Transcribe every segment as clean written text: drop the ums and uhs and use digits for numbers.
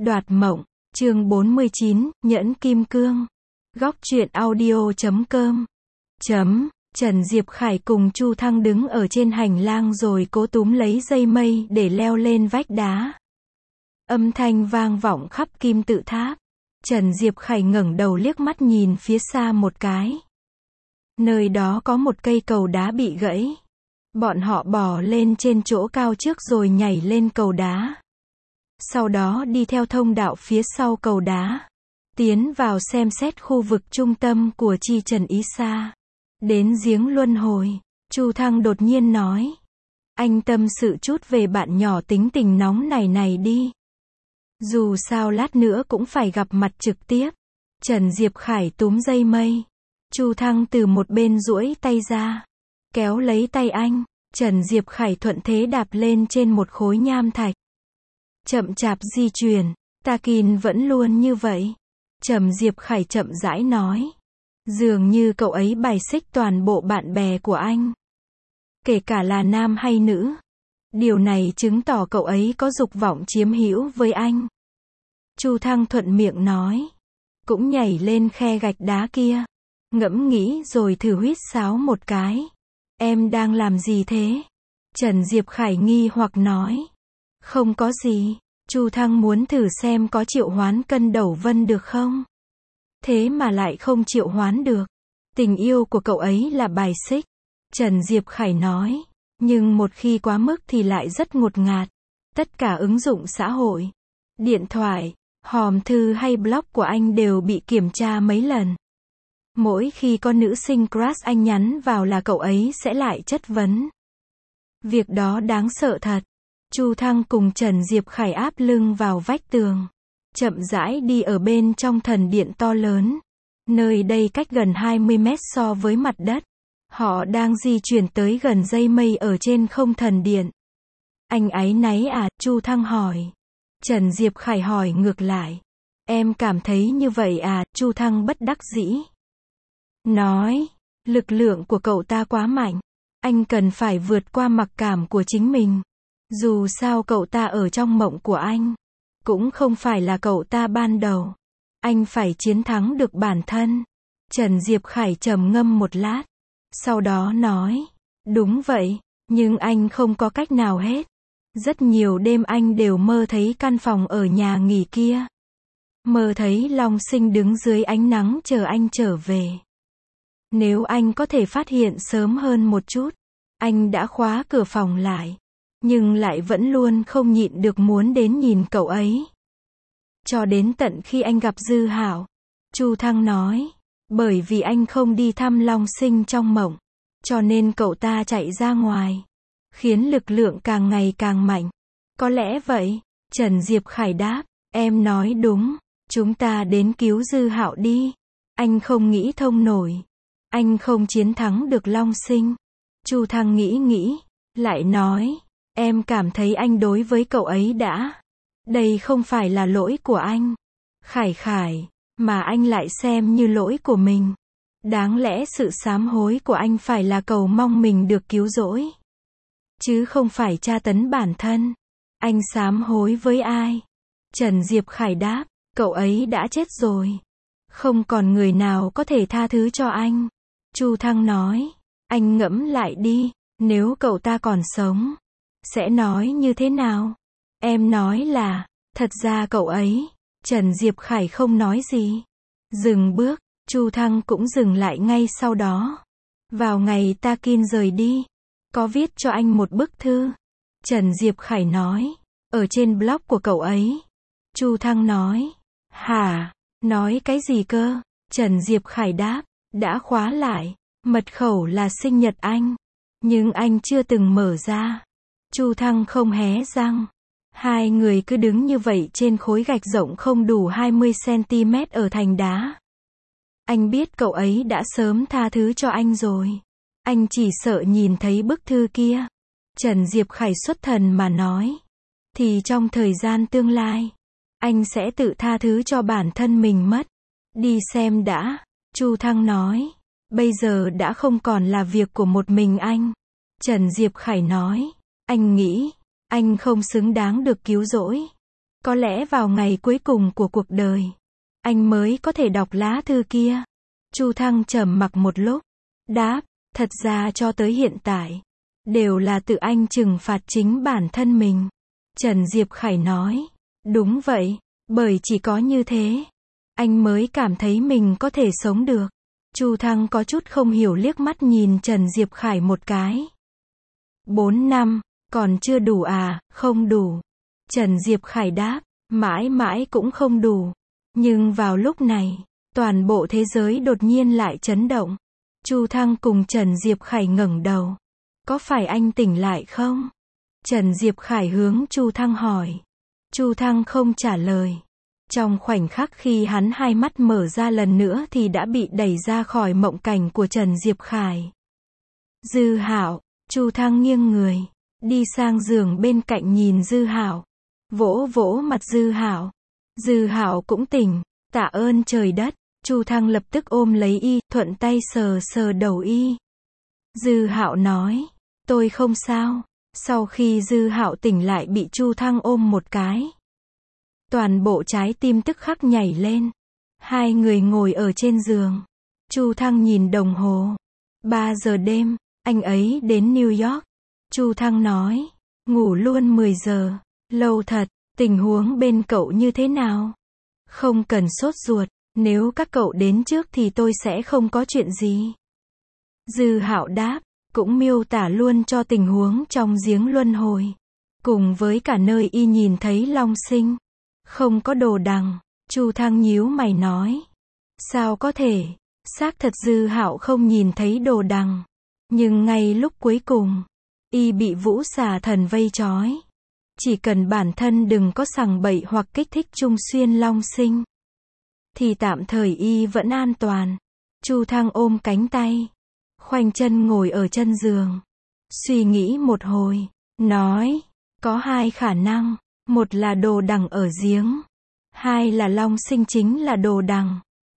Đoạt mộng, chương 49, Nhẫn Kim Cương. Góc truyện audio.com. Trần Diệp Khải cùng Chu Thăng đứng ở trên hành lang rồi cố túm lấy dây mây để leo lên vách đá. Âm thanh vang vọng khắp kim tự tháp. Trần Diệp Khải ngẩng đầu liếc mắt nhìn phía xa một cái. Nơi đó có một cây cầu đá bị gãy. Bọn họ bò lên trên chỗ cao trước rồi nhảy lên cầu đá. Sau đó đi theo thông đạo phía sau cầu đá. Tiến vào xem xét khu vực trung tâm của Chi Trần Ý Sa. Đến giếng luân hồi, Chu Thăng đột nhiên nói. Anh tâm sự chút về bạn nhỏ tính tình nóng này đi. Dù sao lát nữa cũng phải gặp mặt trực tiếp. Trần Diệp Khải túm dây mây. Chu Thăng từ một bên duỗi tay ra. Kéo lấy tay anh. Trần Diệp Khải thuận thế đạp lên trên một khối nham thạch. Chậm chạp di chuyển. Takin vẫn luôn như vậy. Trần Diệp Khải chậm rãi nói. Dường như cậu ấy bài xích toàn bộ bạn bè của anh. Kể cả là nam hay nữ. Điều này chứng tỏ cậu ấy có dục vọng chiếm hữu với anh. Chu Thăng thuận miệng nói. Cũng nhảy lên khe gạch đá kia. Ngẫm nghĩ rồi thử huýt sáo một cái. Em đang làm gì thế? Trần Diệp Khải nghi hoặc nói. Không có gì. Chu Thăng muốn thử xem có triệu hoán cân đầu vân được không? Thế mà lại không triệu hoán được. Tình yêu của cậu ấy là bài xích. Trần Diệp Khải nói. Nhưng một khi quá mức thì lại rất ngột ngạt. Tất cả ứng dụng xã hội, điện thoại, hòm thư hay blog của anh đều bị kiểm tra mấy lần. Mỗi khi có nữ sinh crush anh nhắn vào là cậu ấy sẽ lại chất vấn. Việc đó đáng sợ thật. Chu Thăng cùng Trần Diệp Khải áp lưng vào vách tường. Chậm rãi đi ở bên trong thần điện to lớn. Nơi đây cách gần 20 mét so với mặt đất. Họ đang di chuyển tới gần dây mây ở trên không thần điện. Anh áy náy à? Chu Thăng hỏi. Trần Diệp Khải hỏi ngược lại. Em cảm thấy như vậy à? Chu Thăng bất đắc dĩ. Nói. Lực lượng của cậu ta quá mạnh. Anh cần phải vượt qua mặc cảm của chính mình. Dù sao cậu ta ở trong mộng của anh. Cũng không phải là cậu ta ban đầu. Anh phải chiến thắng được bản thân. Trần Diệp Khải trầm ngâm một lát. Sau đó nói. Đúng vậy. Nhưng anh không có cách nào hết. Rất nhiều đêm anh đều mơ thấy căn phòng ở nhà nghỉ kia. Mơ thấy Long Sinh đứng dưới ánh nắng chờ anh trở về. Nếu anh có thể phát hiện sớm hơn một chút. Anh đã khóa cửa phòng lại. Nhưng lại vẫn luôn không nhịn được muốn đến nhìn cậu ấy. Cho đến tận khi anh gặp Dư Hạo. Chu Thăng nói. Bởi vì anh không đi thăm Long Sinh trong mộng. Cho nên cậu ta chạy ra ngoài. Khiến lực lượng càng ngày càng mạnh. Có lẽ vậy. Trần Diệp Khải đáp. Em nói đúng. Chúng ta đến cứu Dư Hạo đi. Anh không nghĩ thông nổi. Anh không chiến thắng được Long Sinh. Chu Thăng nghĩ. Lại nói. Em cảm thấy anh đối với cậu ấy đã. Đây không phải là lỗi của anh. Khải. Mà anh lại xem như lỗi của mình. Đáng lẽ sự sám hối của anh phải là cầu mong mình được cứu rỗi. Chứ không phải tra tấn bản thân. Anh sám hối với ai? Trần Diệp Khải đáp. Cậu ấy đã chết rồi. Không còn người nào có thể tha thứ cho anh. Chu Thăng nói. Anh ngẫm lại đi. Nếu cậu ta còn sống. Sẽ nói như thế nào? Em nói là. Thật ra cậu ấy. Trần Diệp Khải không nói gì. Dừng bước. Chu Thăng cũng dừng lại ngay sau đó. Vào ngày Takin rời đi. Có viết cho anh một bức thư. Trần Diệp Khải nói. Ở trên blog của cậu ấy. Chu Thăng nói. Hả? Nói cái gì cơ? Trần Diệp Khải đáp. Đã khóa lại. Mật khẩu là sinh nhật anh. Nhưng anh chưa từng mở ra. Chu Thăng không hé răng. Hai người cứ đứng như vậy trên khối gạch rộng không đủ 20 cm ở thành đá. Anh biết cậu ấy đã sớm tha thứ cho anh rồi. Anh chỉ sợ nhìn thấy bức thư kia. Trần Diệp Khải xuất thần mà nói. Thì trong thời gian tương lai, anh sẽ tự tha thứ cho bản thân mình mất. Đi xem đã. Chu Thăng nói. Bây giờ đã không còn là việc của một mình anh. Trần Diệp Khải nói. Anh nghĩ. Anh không xứng đáng được cứu rỗi. Có lẽ vào ngày cuối cùng của cuộc đời, anh mới có thể đọc lá thư kia. Chu Thăng trầm mặc một lúc, đáp, thật ra cho tới hiện tại, đều là tự anh trừng phạt chính bản thân mình. Trần Diệp Khải nói, đúng vậy, bởi chỉ có như thế, anh mới cảm thấy mình có thể sống được. Chu Thăng có chút không hiểu liếc mắt nhìn Trần Diệp Khải một cái. 4 năm, còn chưa đủ à? Không đủ. Trần Diệp Khải đáp, mãi mãi cũng không đủ. Nhưng vào lúc này, toàn bộ thế giới đột nhiên lại chấn động. Chu Thăng cùng Trần Diệp Khải ngẩng đầu. Có phải anh tỉnh lại không? Trần Diệp Khải hướng Chu Thăng hỏi. Chu Thăng không trả lời. Trong khoảnh khắc khi hắn hai mắt mở ra lần nữa thì đã bị đẩy ra khỏi mộng cảnh của Trần Diệp Khải. Dư Hạo, Chu Thăng nghiêng người, đi sang giường bên cạnh nhìn Dư Hạo, vỗ vỗ mặt Dư Hạo. Dư Hạo cũng tỉnh, tạ ơn trời đất. Chu Thăng lập tức ôm lấy y, thuận tay sờ sờ đầu y. Dư Hạo nói, tôi không sao. Sau khi Dư Hạo tỉnh lại bị Chu Thăng ôm một cái, toàn bộ trái tim tức khắc nhảy lên. Hai người ngồi ở trên giường. Chu Thăng nhìn đồng hồ. 3 giờ đêm, anh ấy đến New York. Chu Thăng nói, ngủ luôn 10 giờ, lâu thật. Tình huống bên cậu như thế nào? Không cần sốt ruột, nếu các cậu đến trước thì tôi sẽ không có chuyện gì. Dư Hạo đáp, cũng miêu tả luôn cho tình huống trong giếng luân hồi, cùng với cả nơi y nhìn thấy Long Sinh. Không có đồ đằng. Chu Thăng nhíu mày nói, sao có thể? Xác thật Dư Hạo không nhìn thấy đồ đằng, nhưng ngay lúc cuối cùng, y bị Vũ Xà Thần vây trói. Chỉ cần bản thân đừng có sằng bậy hoặc kích thích Trung Xuyên Long Sinh, thì tạm thời y vẫn an toàn. Chu Thăng ôm cánh tay, khoanh chân ngồi ở chân giường, suy nghĩ một hồi, nói, có 2 khả năng, một là đồ đằng ở giếng, 2 là Long Sinh chính là đồ đằng.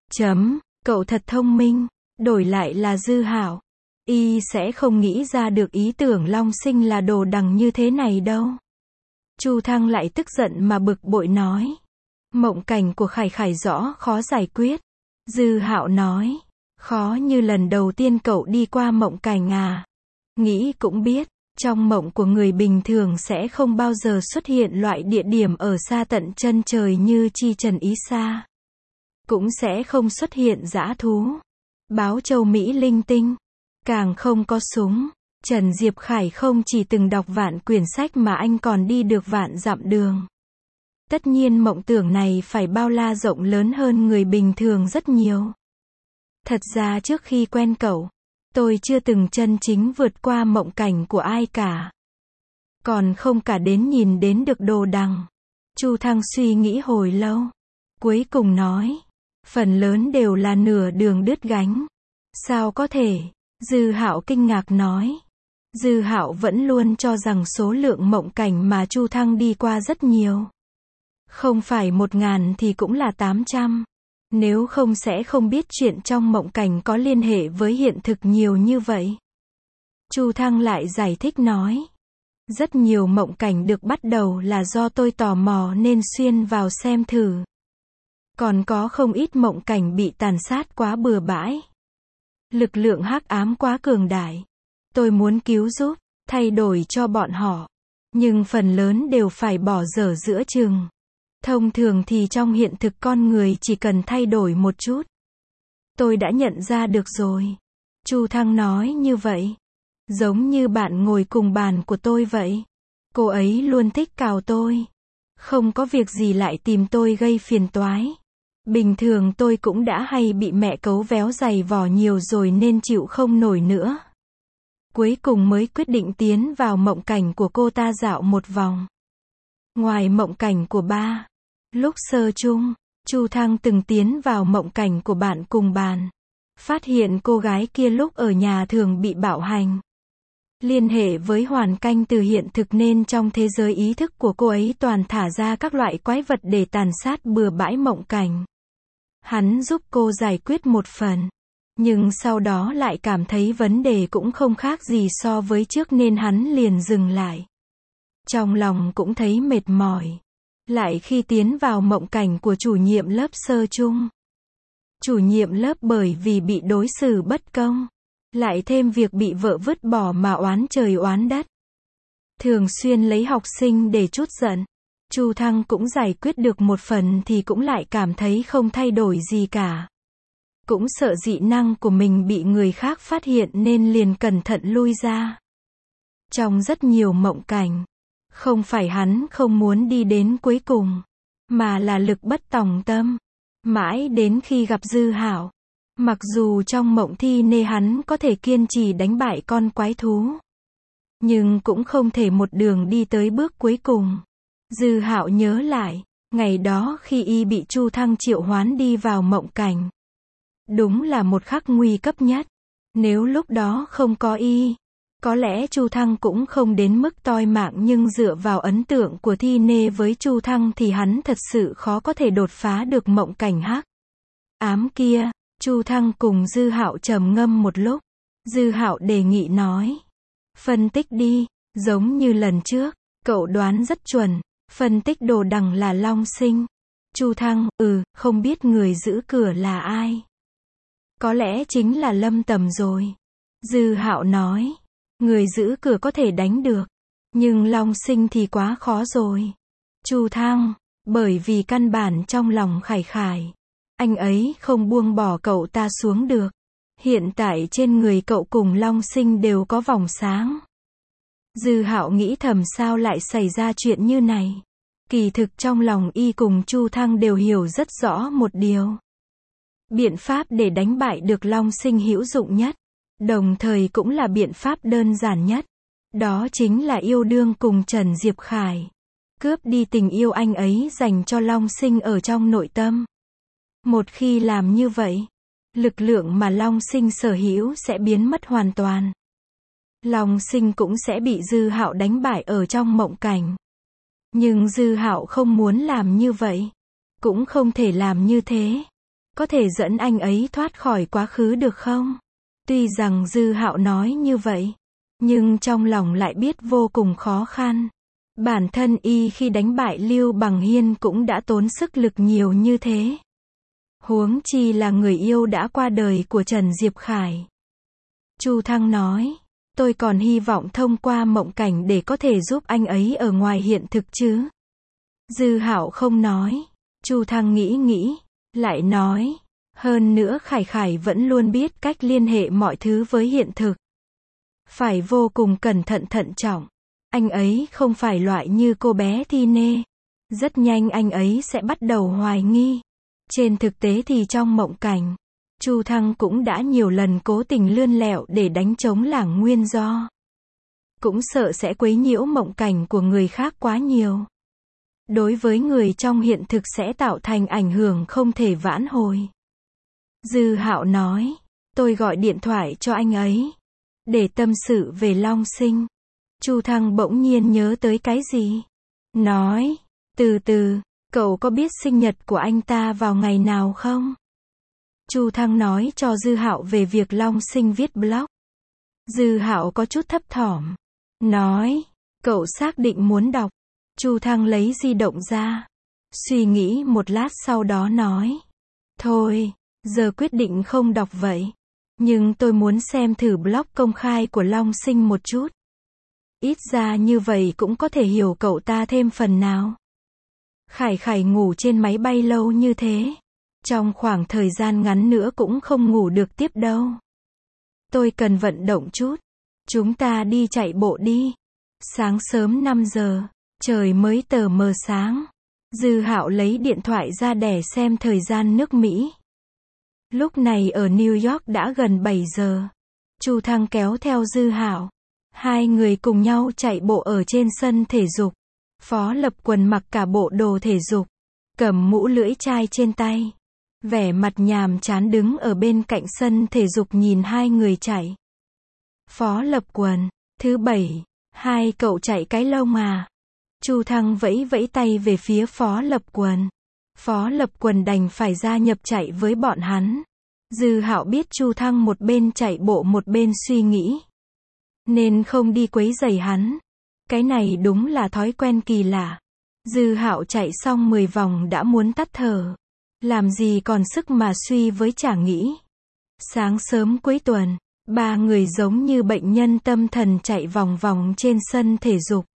Cậu thật thông minh. Đổi lại là Dư Hạo, y sẽ không nghĩ ra được ý tưởng Long Sinh là đồ đằng như thế này đâu. Chu Thăng lại tức giận mà bực bội nói, mộng cảnh của Khải Khải rõ khó giải quyết. Dư Hạo nói, khó như lần đầu tiên cậu đi qua mộng cảnh à? Nghĩ cũng biết, trong mộng của người bình thường sẽ không bao giờ xuất hiện loại địa điểm ở xa tận chân trời như Chi Trần Ý Sa. Cũng sẽ không xuất hiện dã thú, báo châu Mỹ linh tinh, càng không có súng. Trần Diệp Khải không chỉ từng đọc vạn quyển sách mà anh còn đi được vạn dặm đường. Tất nhiên mộng tưởng này phải bao la rộng lớn hơn người bình thường rất nhiều. Thật ra trước khi quen cậu, tôi chưa từng chân chính vượt qua mộng cảnh của ai cả. Còn không cả đến nhìn đến được đồ đằng. Chu Thăng suy nghĩ hồi lâu, cuối cùng nói, phần lớn đều là nửa đường đứt gánh. Sao có thể? Dư Hạo kinh ngạc nói. Dư Hạo vẫn luôn cho rằng số lượng mộng cảnh mà Chu Thăng đi qua rất nhiều. Không phải 1000 thì cũng là 800. Nếu không sẽ không biết chuyện trong mộng cảnh có liên hệ với hiện thực nhiều như vậy. Chu Thăng lại giải thích nói, rất nhiều mộng cảnh được bắt đầu là do tôi tò mò nên xuyên vào xem thử. Còn có không ít mộng cảnh bị tàn sát quá bừa bãi. Lực lượng hắc ám quá cường đại. Tôi muốn cứu giúp, thay đổi cho bọn họ. Nhưng phần lớn đều phải bỏ dở giữa chừng. Thông thường thì trong hiện thực con người chỉ cần thay đổi một chút. Tôi đã nhận ra được rồi. Chu Thăng nói như vậy. Giống như bạn ngồi cùng bàn của tôi vậy. Cô ấy luôn thích cào tôi. Không có việc gì lại tìm tôi gây phiền toái. Bình thường tôi cũng đã hay bị mẹ cấu véo giày vò nhiều rồi nên chịu không nổi nữa. Cuối cùng mới quyết định tiến vào mộng cảnh của cô ta dạo một vòng. Ngoài mộng cảnh của ba, lúc sơ chung, Chu Thăng từng tiến vào mộng cảnh của bạn cùng bàn. Phát hiện cô gái kia lúc ở nhà thường bị bạo hành. Liên hệ với hoàn cảnh từ hiện thực nên trong thế giới ý thức của cô ấy toàn thả ra các loại quái vật để tàn sát bừa bãi mộng cảnh. Hắn giúp cô giải quyết một phần. Nhưng sau đó lại cảm thấy vấn đề cũng không khác gì so với trước nên hắn liền dừng lại. Trong lòng cũng thấy mệt mỏi. Lại khi tiến vào mộng cảnh của chủ nhiệm lớp sơ chung. Chủ nhiệm lớp bởi vì bị đối xử bất công, lại thêm việc bị vợ vứt bỏ mà oán trời oán đất. Thường xuyên lấy học sinh để trút giận. Chu Thăng cũng giải quyết được một phần thì cũng lại cảm thấy không thay đổi gì cả. Cũng sợ dị năng của mình bị người khác phát hiện nên liền cẩn thận lui ra. Trong rất nhiều mộng cảnh, không phải hắn không muốn đi đến cuối cùng, mà là lực bất tòng tâm. Mãi đến khi gặp Dư Hạo, mặc dù trong mộng thi nê hắn có thể kiên trì đánh bại con quái thú, nhưng cũng không thể một đường đi tới bước cuối cùng. Dư Hạo nhớ lại, ngày đó khi y bị Chu Thăng triệu hoán đi vào mộng cảnh. Đúng là một khắc nguy cấp nhất. Nếu lúc đó không có y, có lẽ Chu Thăng cũng không đến mức toi mạng, nhưng dựa vào ấn tượng của Thi Nê với Chu Thăng thì hắn thật sự khó có thể đột phá được mộng cảnh hắc ám kia. Chu Thăng cùng Dư Hạo trầm ngâm một lúc. Dư Hạo đề nghị nói: phân tích đi, giống như lần trước, cậu đoán rất chuẩn, phân tích đồ đằng là Long Sinh. Chu Thăng: không biết người giữ cửa là ai. Có lẽ chính là Lâm Tầm rồi. Dư Hạo nói: người giữ cửa có thể đánh được, nhưng Long Sinh thì quá khó rồi. Chu Thăng: bởi vì căn bản trong lòng Khải Khải, anh ấy không buông bỏ cậu ta xuống được. Hiện tại trên người cậu cùng Long Sinh đều có vòng sáng. Dư Hạo nghĩ thầm sao lại xảy ra chuyện như này. Kỳ thực trong lòng y cùng Chu Thăng đều hiểu rất rõ một điều. Biện pháp để đánh bại được Long Sinh hữu dụng nhất, đồng thời cũng là biện pháp đơn giản nhất. Đó chính là yêu đương cùng Trần Diệp Khải. Cướp đi tình yêu anh ấy dành cho Long Sinh ở trong nội tâm. Một khi làm như vậy, lực lượng mà Long Sinh sở hữu sẽ biến mất hoàn toàn. Long Sinh cũng sẽ bị Dư Hạo đánh bại ở trong mộng cảnh. Nhưng Dư Hạo không muốn làm như vậy. Cũng không thể làm như thế. Có thể dẫn anh ấy thoát khỏi quá khứ được không? Tuy rằng Dư Hạo nói như vậy, nhưng trong lòng lại biết vô cùng khó khăn. Bản thân y khi đánh bại Lưu Bằng Hiên cũng đã tốn sức lực nhiều như thế. Huống chi là người yêu đã qua đời của Trần Diệp Khải. Chu Thăng nói: tôi còn hy vọng thông qua mộng cảnh để có thể giúp anh ấy ở ngoài hiện thực chứ. Dư Hạo không nói. Chu Thăng nghĩ nghĩ, lại nói: hơn nữa Khải Khải vẫn luôn biết cách liên hệ mọi thứ với hiện thực. Phải vô cùng cẩn thận thận trọng. Anh ấy không phải loại như cô bé Thi Nê. Rất nhanh anh ấy sẽ bắt đầu hoài nghi. Trên thực tế thì trong mộng cảnh, Chu Thăng cũng đã nhiều lần cố tình lươn lẹo để đánh trống Lảng Nguyên Do. Cũng sợ sẽ quấy nhiễu mộng cảnh của người khác quá nhiều. Đối với người trong hiện thực sẽ tạo thành ảnh hưởng không thể vãn hồi. Dư Hạo nói: tôi gọi điện thoại cho anh ấy, để tâm sự về Long Sinh. Chu Thăng bỗng nhiên nhớ tới cái gì. Nói: từ từ, cậu có biết sinh nhật của anh ta vào ngày nào không? Chu Thăng nói cho Dư Hạo về việc Long Sinh viết blog. Dư Hạo có chút thấp thỏm. Nói: cậu xác định muốn đọc. Chu Thăng lấy di động ra. Suy nghĩ một lát sau đó nói: thôi, giờ quyết định không đọc vậy. Nhưng tôi muốn xem thử blog công khai của Long Sinh một chút. Ít ra như vậy cũng có thể hiểu cậu ta thêm phần nào. Khải Khải ngủ trên máy bay lâu như thế. Trong khoảng thời gian ngắn nữa cũng không ngủ được tiếp đâu. Tôi cần vận động chút. Chúng ta đi chạy bộ đi. Sáng sớm 5 giờ, trời mới tờ mờ sáng. Dư Hạo lấy điện thoại ra để xem thời gian nước Mỹ. Lúc này ở New York đã gần 7 giờ. Chu Thăng kéo theo Dư Hạo. Hai người cùng nhau chạy bộ ở trên sân thể dục. Phó Lập Quần mặc cả bộ đồ thể dục, cầm mũ lưỡi chai trên tay, vẻ mặt nhàm chán đứng ở bên cạnh sân thể dục nhìn hai người chạy. Phó Lập Quần: thứ bảy, hai cậu chạy cái lông à? Chu Thăng vẫy vẫy tay về phía Phó Lập Quần. Phó Lập Quần đành phải gia nhập chạy với bọn hắn. Dư Hạo biết Chu Thăng một bên chạy bộ một bên suy nghĩ, nên không đi quấy rầy hắn. Cái này đúng là thói quen kỳ lạ. Dư Hạo chạy xong 10 vòng đã muốn tắt thở. Làm gì còn sức mà suy với chả nghĩ. Sáng sớm cuối tuần, ba người giống như bệnh nhân tâm thần chạy vòng vòng trên sân thể dục.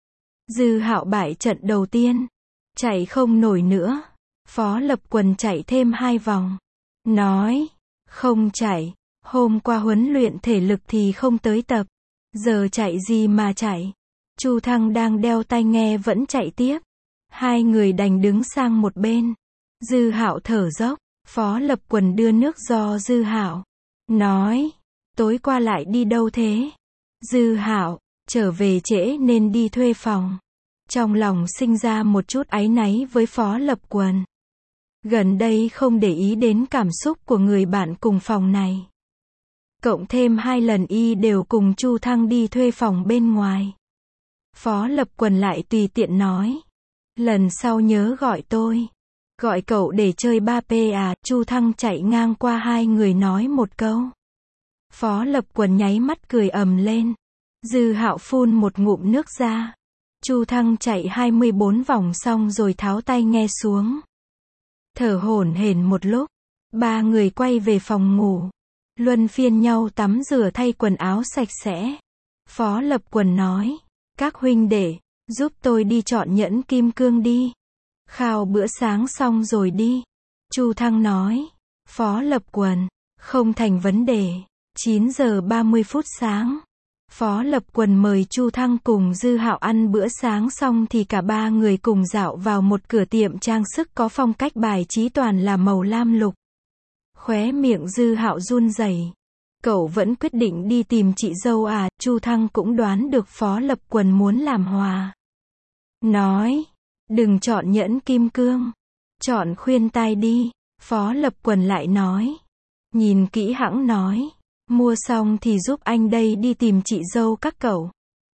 Dư Hạo bại trận đầu tiên. Chạy không nổi nữa. Phó Lập Quần chạy thêm 2 vòng. Nói, không chạy, hôm qua huấn luyện thể lực thì không tới tập. Giờ chạy gì mà chạy. Chu Thăng đang đeo tai nghe vẫn chạy tiếp. Hai người đành đứng sang một bên. Dư Hạo thở dốc. Phó Lập Quần đưa nước do Dư Hạo. Nói, tối qua lại đi đâu thế? Dư Hạo, trở về trễ nên đi thuê phòng. Trong lòng sinh ra một chút áy náy với Phó Lập Quần. Gần đây không để ý đến cảm xúc của người bạn cùng phòng này. Cộng thêm 2 lần y đều cùng Chu Thăng đi thuê phòng bên ngoài. Phó Lập Quần lại tùy tiện nói. Lần sau nhớ gọi tôi. Gọi cậu để chơi 3P à? Chu Thăng chạy ngang qua hai người nói một câu. Phó Lập Quần nháy mắt cười ầm lên. Dư Hạo phun một ngụm nước ra. Chu Thăng chạy 24 vòng xong rồi tháo tai nghe xuống. Thở hổn hển một lúc. Ba người quay về phòng ngủ. Luân phiên nhau tắm rửa thay quần áo sạch sẽ. Phó Lập Quần nói. Các huynh đệ, giúp tôi đi chọn nhẫn kim cương đi. Khao bữa sáng xong rồi đi. Chu Thăng nói. Phó Lập Quần. Không thành vấn đề. 9 giờ 30 phút sáng. Phó Lập Quần mời Chu Thăng cùng Dư Hạo ăn bữa sáng xong thì cả ba người cùng dạo vào một cửa tiệm trang sức có phong cách bài trí toàn là màu lam lục. Khóe miệng Dư Hạo run rẩy. Cậu vẫn quyết định đi tìm chị dâu à? Chu Thăng cũng đoán được Phó Lập Quần muốn làm hòa. Nói, đừng chọn nhẫn kim cương. Chọn khuyên tai đi. Phó Lập Quần lại nói. Nhìn kỹ hẵng nói. Mua xong thì giúp anh đây đi tìm chị dâu các cậu.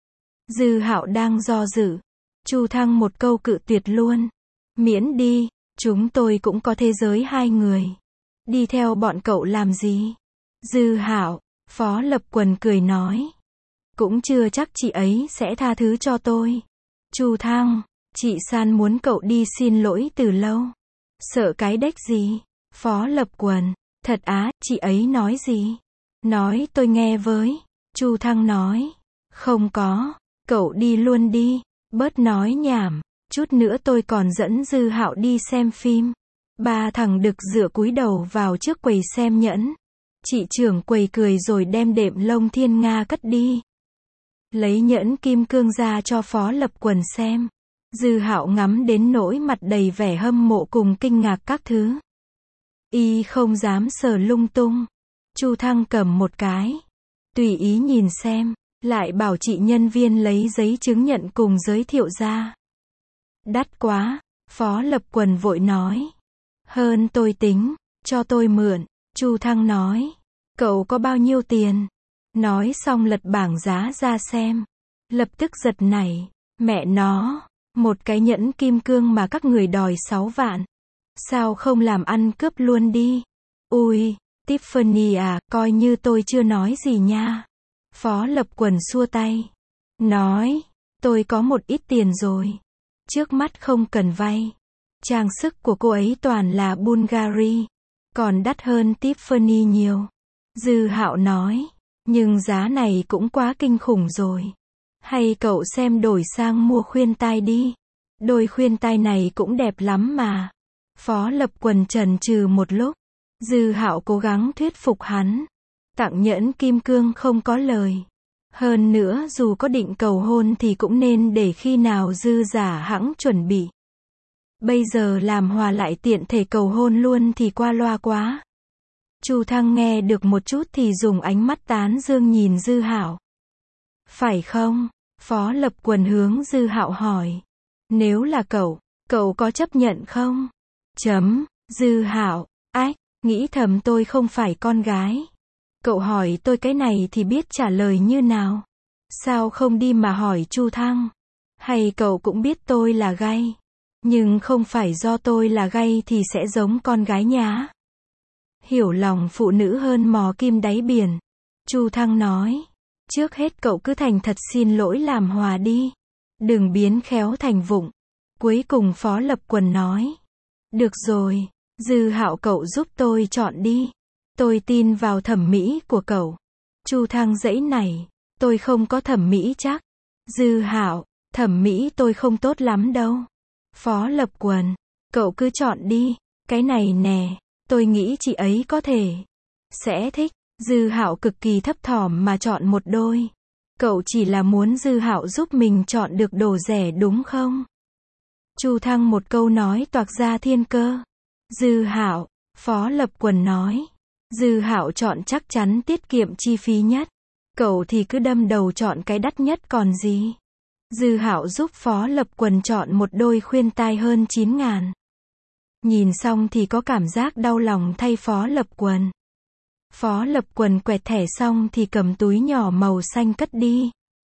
Dư Hạo đang do dự. Chu Thăng một câu cự tuyệt luôn. Miễn đi, chúng tôi cũng có thế giới 2 người. Đi theo bọn cậu làm gì? Dư Hạo, Phó Lập Quần cười nói. Cũng chưa chắc chị ấy sẽ tha thứ cho tôi. Chu Thăng, chị San muốn cậu đi xin lỗi từ lâu. Sợ cái đếch gì? Phó Lập Quần, thật á, chị ấy nói gì? Nói tôi nghe với. Chu Thăng nói. Không có, cậu đi luôn đi. Bớt nói nhảm. Chút nữa tôi còn dẫn Dư Hạo đi xem phim. Ba thằng đực dựa cúi đầu vào trước quầy xem nhẫn. Chị trưởng quầy cười rồi đem đệm lông thiên nga cất đi. Lấy nhẫn kim cương ra cho Phó Lập Quần xem. Dư Hạo ngắm đến nỗi mặt đầy vẻ hâm mộ cùng kinh ngạc các thứ. Y không dám sờ lung tung. Chu Thăng cầm một cái. Tùy ý nhìn xem. Lại bảo chị nhân viên lấy giấy chứng nhận cùng giới thiệu ra. Đắt quá. Phó Lập Quần vội nói. Hơn tôi tính. Cho tôi mượn. Chu Thăng nói. Cậu có bao nhiêu tiền? Nói xong lật bảng giá ra xem. Lập tức giật nảy. Mẹ nó. Một cái nhẫn kim cương mà các người đòi 6 vạn. Sao không làm ăn cướp luôn đi? Ui, Tiffany à, coi như tôi chưa nói gì nha. Phó Lập Quần xua tay. Nói, tôi có một ít tiền rồi. Trước mắt không cần vay. Trang sức của cô ấy toàn là Bulgari. Còn đắt hơn Tiffany nhiều. Dư Hạo nói. Nhưng giá này cũng quá kinh khủng rồi. Hay cậu xem đổi sang mua khuyên tai đi. Đôi khuyên tai này cũng đẹp lắm mà. Phó Lập Quần chần chừ một lúc. Dư Hạo cố gắng thuyết phục hắn. Tặng nhẫn kim cương không có lời. Hơn nữa dù có định cầu hôn thì cũng nên để khi nào dư giả hẵng chuẩn bị. Bây giờ làm hòa lại tiện thể cầu hôn luôn thì qua loa quá. Chu Thăng nghe được một chút thì dùng ánh mắt tán dương nhìn Dư Hạo. Phải không? Phó Lập Quần hướng Dư Hạo hỏi. Nếu là cậu có chấp nhận không? Dư Hạo, ách, nghĩ thầm tôi không phải con gái. Cậu hỏi tôi cái này thì biết trả lời như nào. Sao không đi mà hỏi Chu Thăng? Hay cậu cũng biết tôi là gay. Nhưng không phải do tôi là gay thì sẽ giống con gái nhá. Hiểu lòng phụ nữ hơn mò kim đáy biển. Chu Thăng nói. Trước hết cậu cứ thành thật xin lỗi làm hòa đi. Đừng biến khéo thành vụng. Cuối cùng Phó Lập Quần nói. Được rồi, Dư Hạo cậu giúp tôi chọn đi. Tôi tin vào thẩm mỹ của cậu. Chu Thăng giãy nảy. Tôi không có thẩm mỹ chắc. Dư Hạo, thẩm mỹ tôi không tốt lắm đâu. Phó Lập Quần, cậu cứ chọn đi. Cái này nè, tôi nghĩ chị ấy có thể sẽ thích. Dư Hạo cực kỳ thấp thỏm mà chọn một đôi. Cậu chỉ là muốn Dư Hạo giúp mình chọn được đồ rẻ đúng không? Chu Thăng một câu nói toạc ra thiên cơ. Dư Hạo, Phó Lập Quần nói. Dư Hạo chọn chắc chắn tiết kiệm chi phí nhất. Cậu thì cứ đâm đầu chọn cái đắt nhất còn gì. Dư Hạo giúp Phó Lập Quần chọn một đôi khuyên tai hơn 9.000. Nhìn xong thì có cảm giác đau lòng thay Phó Lập Quần. Phó Lập Quần quẹt thẻ xong thì cầm túi nhỏ màu xanh cất đi.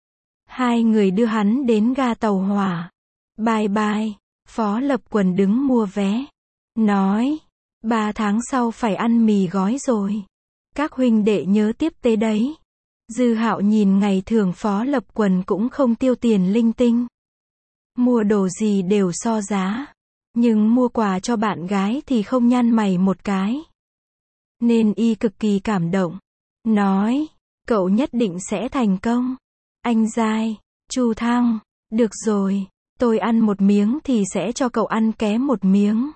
Hai người đưa hắn đến ga tàu hỏa. Bye bye. Phó Lập Quần đứng mua vé. Nói, 3 tháng sau phải ăn mì gói rồi. Các huynh đệ nhớ tiếp tế đấy. Dư Hạo nhìn ngày thường Phó Lập Quần cũng không tiêu tiền linh tinh. Mua đồ gì đều so giá. Nhưng mua quà cho bạn gái thì không nhăn mày một cái. Nên y cực kỳ cảm động. Nói, cậu nhất định sẽ thành công. Anh dai, Chu Thăng, được rồi, tôi ăn một miếng thì sẽ cho cậu ăn ké một miếng.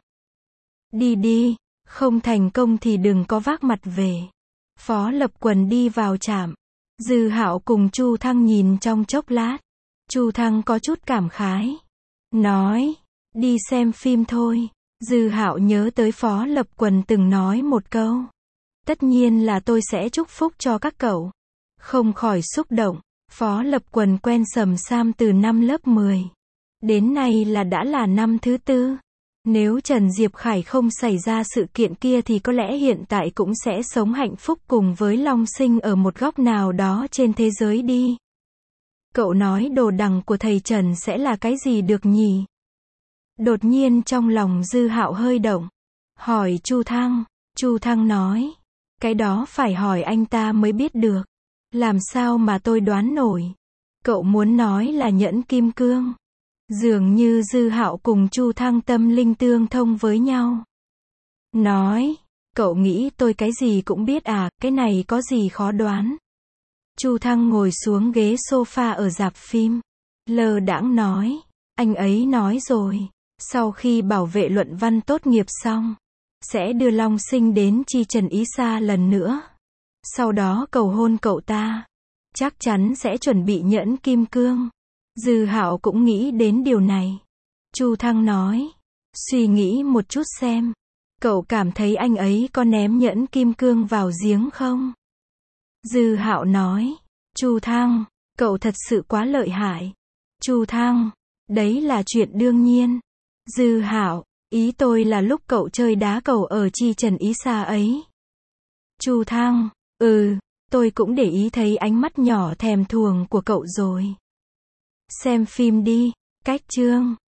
Đi đi, không thành công thì đừng có vác mặt về. Phó Lập Quần đi vào trạm. Dư Hạo cùng Chu Thăng nhìn trong chốc lát. Chu Thăng có chút cảm khái. Nói, đi xem phim thôi. Dư Hạo nhớ tới Phó Lập Quần từng nói một câu. Tất nhiên là tôi sẽ chúc phúc cho các cậu. Không khỏi xúc động. Phó Lập Quần quen Sầm Sam từ năm lớp 10. Đến nay đã là năm thứ 4. Nếu Trần Diệp Khải không xảy ra sự kiện kia thì có lẽ hiện tại cũng sẽ sống hạnh phúc cùng với Long Sinh ở một góc nào đó trên thế giới đi. Cậu nói đồ đằng của thầy Trần sẽ là cái gì được nhỉ? Đột nhiên trong lòng Dư Hạo hơi động. Hỏi Chu Thăng. Chu Thăng nói. Cái đó phải hỏi anh ta mới biết được. Làm sao mà tôi đoán nổi. Cậu muốn nói là nhẫn kim cương. Dường như Dư Hạo cùng Chu Thăng tâm linh tương thông với nhau. Nói. Cậu nghĩ tôi cái gì cũng biết à, cái này có gì khó đoán. Chu Thăng ngồi xuống ghế sofa ở rạp phim. Lơ đãng nói. Anh ấy nói rồi. Sau khi bảo vệ luận văn tốt nghiệp xong. Sẽ đưa Long Sinh đến Chi Trần Ý Sa lần nữa. Sau đó cầu hôn cậu ta. Chắc chắn sẽ chuẩn bị nhẫn kim cương. Dư Hạo cũng nghĩ đến điều này. Chu Thăng nói. Suy nghĩ một chút xem. Cậu cảm thấy anh ấy có ném nhẫn kim cương vào giếng không? Dư Hạo nói. Chu Thăng, cậu thật sự quá lợi hại. Chu Thăng, đấy là chuyện đương nhiên. Dư Hạo, ý tôi là lúc cậu chơi đá cầu ở Chi Trần Ý Sa ấy. Chu Thăng, tôi cũng để ý thấy ánh mắt nhỏ thèm thuồng của cậu rồi. Xem phim đi, cách chương.